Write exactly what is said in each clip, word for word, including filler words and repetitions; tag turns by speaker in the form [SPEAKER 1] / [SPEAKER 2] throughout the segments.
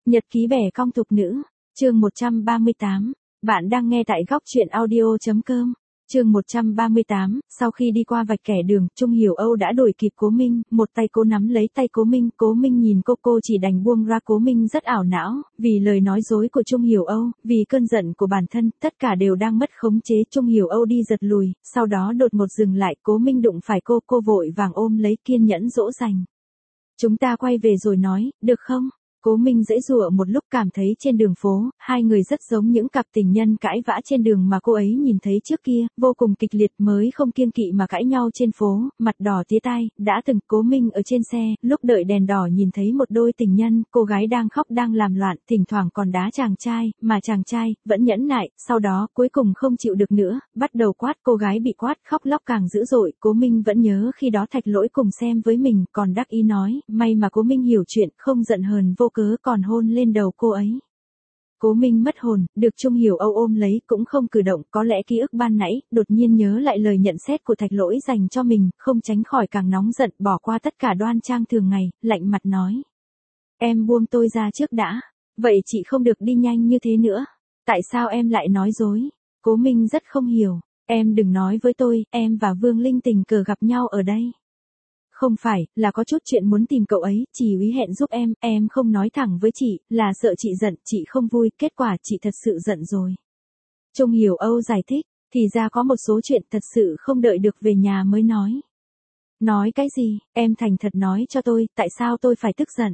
[SPEAKER 1] Nhật ký bẻ cong thục nữ, chương một trăm ba mươi tám. Bạn đang nghe tại góc truyện audio.com. Chương một trăm ba mươi tám, sau khi đi qua vạch kẻ đường, Trung Hiểu Âu đã đuổi kịp Cố Minh, một tay cô nắm lấy tay Cố Minh, Cố Minh nhìn cô cô chỉ đành buông ra. Cố Minh rất ảo não, vì lời nói dối của Trung Hiểu Âu, vì cơn giận của bản thân, tất cả đều đang mất khống chế. Trung Hiểu Âu đi giật lùi, sau đó đột ngột dừng lại, Cố Minh đụng phải cô, cô vội vàng ôm lấy kiên nhẫn dỗ dành. Chúng ta quay về rồi nói, được không? Cố Minh giãy giụa một lúc cảm thấy trên đường phố, hai người rất giống những cặp tình nhân cãi vã trên đường mà cô ấy nhìn thấy trước kia, vô cùng kịch liệt mới không kiêng kỵ mà cãi nhau trên phố, mặt đỏ tía tai, đã từng. Cố Minh ở trên xe, lúc đợi đèn đỏ nhìn thấy một đôi tình nhân, cô gái đang khóc đang làm loạn, thỉnh thoảng còn đá chàng trai, mà chàng trai, vẫn nhẫn nại, sau đó, cuối cùng không chịu được nữa, bắt đầu quát, cô gái bị quát, khóc lóc càng dữ dội. Cố Minh vẫn nhớ khi đó Thạch Lỗi cùng xem với mình, còn đắc ý nói, may mà Cố Minh hiểu chuyện, không giận hờn vô cớ còn hôn lên đầu cô ấy. Cố Minh mất hồn, được Trung Hiểu Âu ôm lấy, cũng không cử động, có lẽ ký ức ban nãy, đột nhiên nhớ lại lời nhận xét của Thạch Lỗi dành cho mình, không tránh khỏi càng nóng giận, bỏ qua tất cả đoan trang thường ngày, lạnh mặt nói. Em buông tôi ra trước đã, vậy chị không được đi nhanh như thế nữa. Tại sao em lại nói dối? Cố Minh rất không hiểu, em đừng nói với tôi, em và Vương Linh tình cờ gặp nhau ở đây. Không phải, là có chút chuyện muốn tìm cậu ấy, chị úy hẹn giúp em, em không nói thẳng với chị, là sợ chị giận, chị không vui, kết quả chị thật sự giận rồi. Trung Hiểu Âu giải thích, thì ra có một số chuyện thật sự không đợi được về nhà mới nói. Nói cái gì, em thành thật nói cho tôi, tại sao tôi phải tức giận?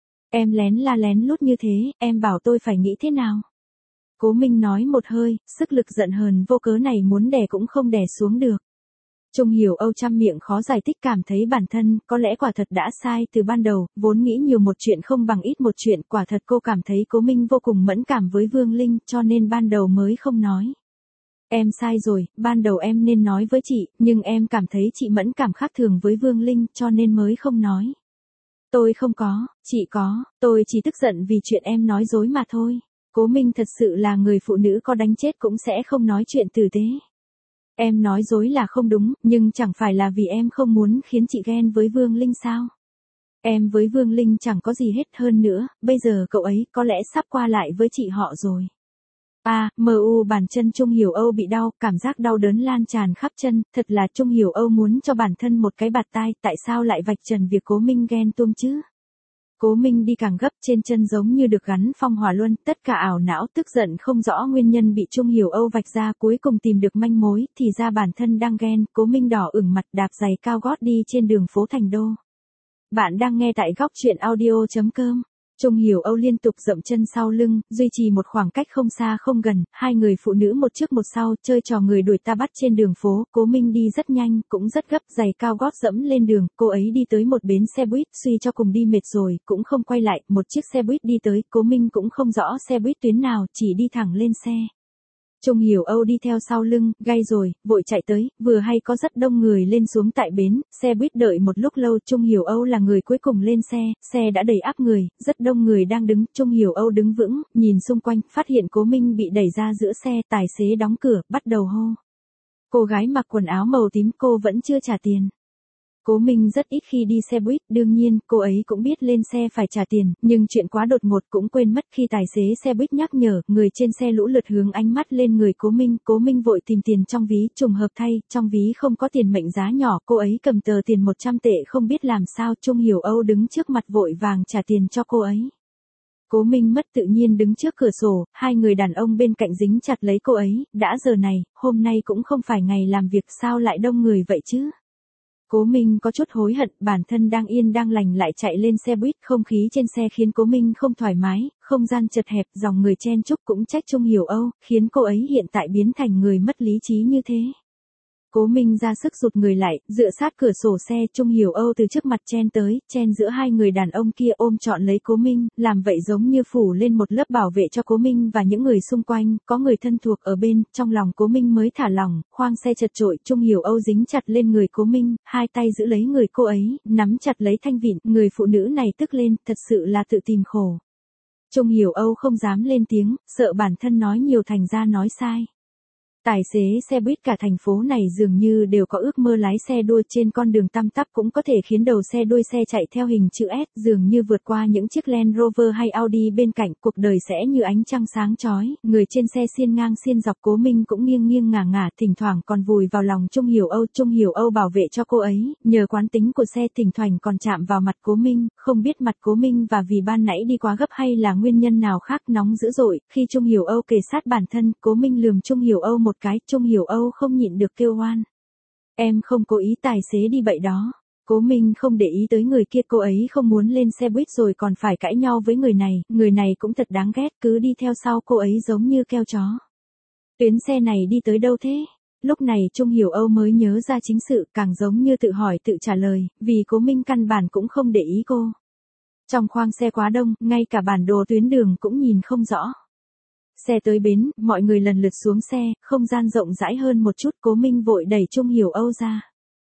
[SPEAKER 1] Em lén la lén lút như thế, em bảo tôi phải nghĩ thế nào? Cố Minh nói một hơi, sức lực giận hờn vô cớ này muốn đè cũng không đè xuống được. Trung Hiểu Âu trăm miệng khó giải thích, cảm thấy bản thân, có lẽ quả thật đã sai từ ban đầu, vốn nghĩ nhiều một chuyện không bằng ít một chuyện, quả thật cô cảm thấy Cố Minh vô cùng mẫn cảm với Vương Linh, cho nên ban đầu mới không nói. Em sai rồi, ban đầu em nên nói với chị, nhưng em cảm thấy chị mẫn cảm khác thường với Vương Linh, cho nên mới không nói. Tôi không có, chị có, tôi chỉ tức giận vì chuyện em nói dối mà thôi. Cố Minh thật sự là người phụ nữ có đánh chết cũng sẽ không nói chuyện tử tế. Em nói dối là không đúng, nhưng chẳng phải là vì em không muốn khiến chị ghen với Vương Linh sao? Em với Vương Linh chẳng có gì hết, hơn nữa, bây giờ cậu ấy có lẽ sắp qua lại với chị họ rồi. À, mờ u bàn chân Trung Hiểu Âu bị đau, cảm giác đau đớn lan tràn khắp chân, thật là Trung Hiểu Âu muốn cho bản thân một cái bạt tai, tại sao lại vạch trần việc Cố Minh ghen tuông chứ? Cố Minh đi càng gấp, trên chân giống như được gắn phong hỏa luân, tất cả ảo não, tức giận không rõ nguyên nhân bị Trung Hiểu Âu vạch ra, cuối cùng tìm được manh mối, thì ra bản thân đang ghen. Cố Minh đỏ ửng mặt, đạp giày cao gót đi trên đường phố Thành Đô. Bạn đang nghe tại góc truyện audio.com. Trung Hiểu Âu liên tục dậm chân sau lưng, duy trì một khoảng cách không xa không gần, hai người phụ nữ một trước một sau, chơi trò người đuổi ta bắt trên đường phố. Cố Minh đi rất nhanh, cũng rất gấp, giày cao gót dẫm lên đường, cô ấy đi tới một bến xe buýt, suy cho cùng đi mệt rồi, cũng không quay lại, một chiếc xe buýt đi tới, Cố Minh cũng không rõ xe buýt tuyến nào, chỉ đi thẳng lên xe. Trung Hiểu Âu đi theo sau lưng, gay rồi, vội chạy tới, vừa hay có rất đông người lên xuống tại bến, xe buýt đợi một lúc lâu, Trung Hiểu Âu là người cuối cùng lên xe, xe đã đầy ắp người, rất đông người đang đứng, Trung Hiểu Âu đứng vững, nhìn xung quanh, phát hiện Cố Minh bị đẩy ra giữa xe, tài xế đóng cửa, bắt đầu hô. Cô gái mặc quần áo màu tím, cô vẫn chưa trả tiền. Cố Minh rất ít khi đi xe buýt, đương nhiên, cô ấy cũng biết lên xe phải trả tiền, nhưng chuyện quá đột ngột cũng quên mất khi tài xế xe buýt nhắc nhở, người trên xe lũ lượt hướng ánh mắt lên người Cố Minh, Cố Minh vội tìm tiền trong ví, trùng hợp thay, trong ví không có tiền mệnh giá nhỏ, cô ấy cầm tờ tiền một trăm tệ không biết làm sao, Trung Hiểu Âu đứng trước mặt vội vàng trả tiền cho cô ấy. Cố Minh mất tự nhiên đứng trước cửa sổ, hai người đàn ông bên cạnh dính chặt lấy cô ấy, đã giờ này, hôm nay cũng không phải ngày làm việc, sao lại đông người vậy chứ? Cố Minh có chút hối hận, bản thân đang yên đang lành lại chạy lên xe buýt, không khí trên xe khiến Cố Minh không thoải mái, không gian chật hẹp, dòng người chen chúc, cũng trách Trung Hiểu Âu, khiến cô ấy hiện tại biến thành người mất lý trí như thế. Cố Minh ra sức rụt người lại, dựa sát cửa sổ xe, Trung Hiểu Âu từ trước mặt chen tới, chen giữa hai người đàn ông kia ôm trọn lấy Cố Minh, làm vậy giống như phủ lên một lớp bảo vệ cho Cố Minh và những người xung quanh, có người thân thuộc ở bên, trong lòng Cố Minh mới thả lỏng, khoang xe chật chội, Trung Hiểu Âu dính chặt lên người Cố Minh, hai tay giữ lấy người cô ấy, nắm chặt lấy thanh vịn, người phụ nữ này tức lên, thật sự là tự tìm khổ. Trung Hiểu Âu không dám lên tiếng, sợ bản thân nói nhiều thành ra nói sai. Tài xế xe buýt cả thành phố này dường như đều có ước mơ lái xe đua trên con đường tăm tắp cũng có thể khiến đầu xe đuôi xe chạy theo hình chữ S, dường như vượt qua những chiếc Land Rover hay Audi bên cạnh, cuộc đời sẽ như ánh trăng sáng chói, người trên xe xiên ngang xiên dọc. Cố Minh cũng nghiêng nghiêng ngả ngả, thỉnh thoảng còn vùi vào lòng Trung Hiểu Âu. Trung Hiểu Âu bảo vệ cho cô ấy, nhờ quán tính của xe thỉnh thoảng còn chạm vào mặt Cố Minh, không biết mặt Cố Minh và vì ban nãy đi quá gấp hay là nguyên nhân nào khác nóng dữ dội. Khi Trung Hiểu Âu kề sát bản thân, Cố Minh lườm Trung Hiểu Âu một cái, Trung Hiểu Âu không nhịn được kêu oan. Em không cố ý, tài xế đi bậy đó. Cố Minh không để ý tới người kia, cô ấy không muốn lên xe buýt rồi còn phải cãi nhau với người này, người này cũng thật đáng ghét, cứ đi theo sau cô ấy giống như keo chó. Tuyến xe này đi tới đâu thế? Lúc này Trung Hiểu Âu mới nhớ ra chính sự, càng giống như tự hỏi tự trả lời, vì Cố Minh căn bản cũng không để ý cô. Trong khoang xe quá đông, ngay cả bản đồ tuyến đường cũng nhìn không rõ. Xe tới bến, mọi người lần lượt xuống xe, không gian rộng rãi hơn một chút. Cố Minh vội đẩy Trung Hiểu Âu ra.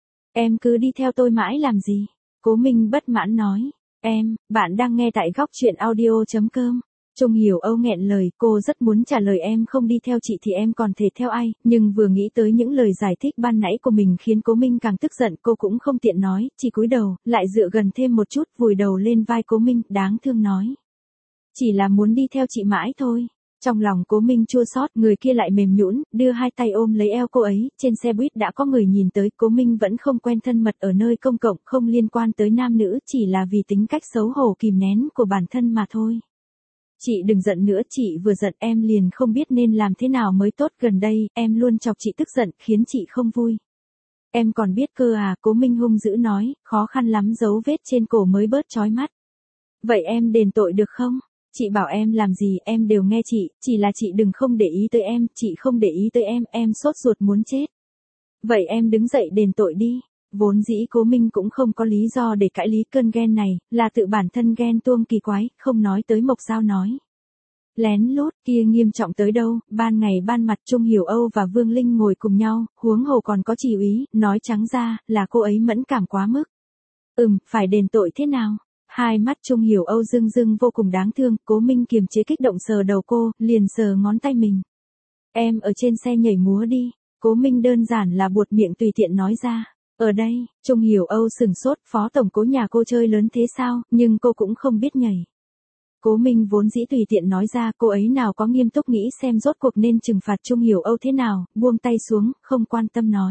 [SPEAKER 1] Em cứ đi theo tôi mãi làm gì? Cố Minh bất mãn nói. Em, bạn đang nghe tại góc truyện audio chấm com. Trung Hiểu Âu nghẹn lời, cô rất muốn trả lời em không đi theo chị thì em còn thể theo ai, nhưng vừa nghĩ tới những lời giải thích ban nãy của mình khiến Cố Minh càng tức giận, cô cũng không tiện nói, chỉ cúi đầu, lại dựa gần thêm một chút, vùi đầu lên vai Cố Minh, đáng thương nói. Chỉ là muốn đi theo chị mãi thôi. Trong lòng Cố Minh chua xót, người kia lại mềm nhũn, đưa hai tay ôm lấy eo cô ấy, trên xe buýt đã có người nhìn tới, Cố Minh vẫn không quen thân mật ở nơi công cộng, không liên quan tới nam nữ, chỉ là vì tính cách xấu hổ kìm nén của bản thân mà thôi. Chị đừng giận nữa, chị vừa giận em liền không biết nên làm thế nào mới tốt, gần đây, em luôn chọc chị tức giận, khiến chị không vui. Em còn biết cơ à, Cố Minh hung dữ nói, khó khăn lắm dấu vết trên cổ mới bớt chói mắt. Vậy em đền tội được không? Chị bảo em làm gì em đều nghe chị, chỉ là chị đừng không để ý tới em, chị không để ý tới em, em sốt ruột muốn chết. Vậy em đứng dậy đền tội đi. Vốn dĩ Cố Minh cũng không có lý do để cãi lý, cơn ghen này, là tự bản thân ghen tuông kỳ quái, không nói tới Mộc Giao nói. Lén lút kia nghiêm trọng tới đâu, ban ngày ban mặt Trung Hiểu Âu và Vương Linh ngồi cùng nhau, huống hồ còn có chị úy, nói trắng ra, là cô ấy mẫn cảm quá mức. Ừm, phải đền tội thế nào? Hai mắt Trung Hiểu Âu rưng rưng vô cùng đáng thương, Cố Minh kiềm chế kích động sờ đầu cô, liền sờ ngón tay mình. Em ở trên xe nhảy múa đi. Cố Minh đơn giản là buột miệng tùy tiện nói ra. Ở đây, Trung Hiểu Âu sừng sốt, phó tổng Cố nhà cô chơi lớn thế sao, nhưng cô cũng không biết nhảy. Cố Minh vốn dĩ tùy tiện nói ra, cô ấy nào có nghiêm túc nghĩ xem rốt cuộc nên trừng phạt Trung Hiểu Âu thế nào, buông tay xuống, không quan tâm nói.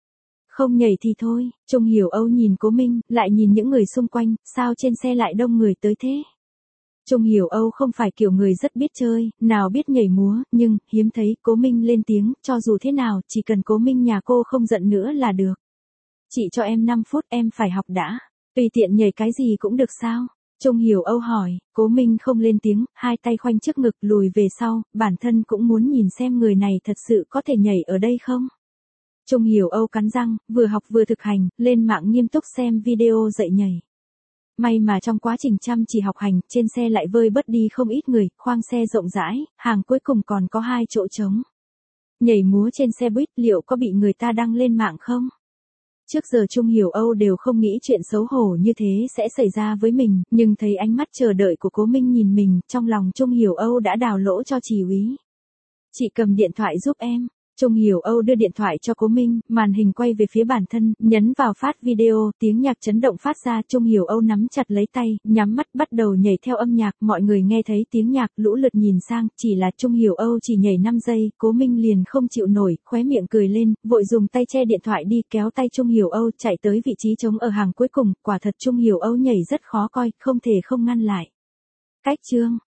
[SPEAKER 1] Không nhảy thì thôi. Trung Hiểu Âu nhìn Cố Minh, lại nhìn những người xung quanh, sao trên xe lại đông người tới thế? Trung Hiểu Âu không phải kiểu người rất biết chơi, nào biết nhảy múa, nhưng, hiếm thấy, Cố Minh lên tiếng, cho dù thế nào, chỉ cần Cố Minh nhà cô không giận nữa là được. Chị cho em năm phút, em phải học đã. Tùy tiện nhảy cái gì cũng được sao? Trung Hiểu Âu hỏi, Cố Minh không lên tiếng, hai tay khoanh trước ngực lùi về sau, bản thân cũng muốn nhìn xem người này thật sự có thể nhảy ở đây không? Trung Hiểu Âu cắn răng, vừa học vừa thực hành, lên mạng nghiêm túc xem video dạy nhảy. May mà trong quá trình chăm chỉ học hành, trên xe lại vơi bớt đi không ít người, khoang xe rộng rãi, hàng cuối cùng còn có hai chỗ trống. Nhảy múa trên xe buýt liệu có bị người ta đăng lên mạng không? Trước giờ Trung Hiểu Âu đều không nghĩ chuyện xấu hổ như thế sẽ xảy ra với mình, nhưng thấy ánh mắt chờ đợi của Cố Minh nhìn mình, trong lòng Trung Hiểu Âu đã đào lỗ cho chị úy. Chị cầm điện thoại giúp em. Trung Hiểu Âu đưa điện thoại cho Cố Minh, màn hình quay về phía bản thân, nhấn vào phát video, tiếng nhạc chấn động phát ra, Trung Hiểu Âu nắm chặt lấy tay, nhắm mắt bắt đầu nhảy theo âm nhạc, mọi người nghe thấy tiếng nhạc, lũ lượt nhìn sang, chỉ là Trung Hiểu Âu chỉ nhảy năm giây, Cố Minh liền không chịu nổi, khóe miệng cười lên, vội dùng tay che điện thoại đi, kéo tay Trung Hiểu Âu chạy tới vị trí trống ở hàng cuối cùng, quả thật Trung Hiểu Âu nhảy rất khó coi, không thể không ngăn lại. Cách chương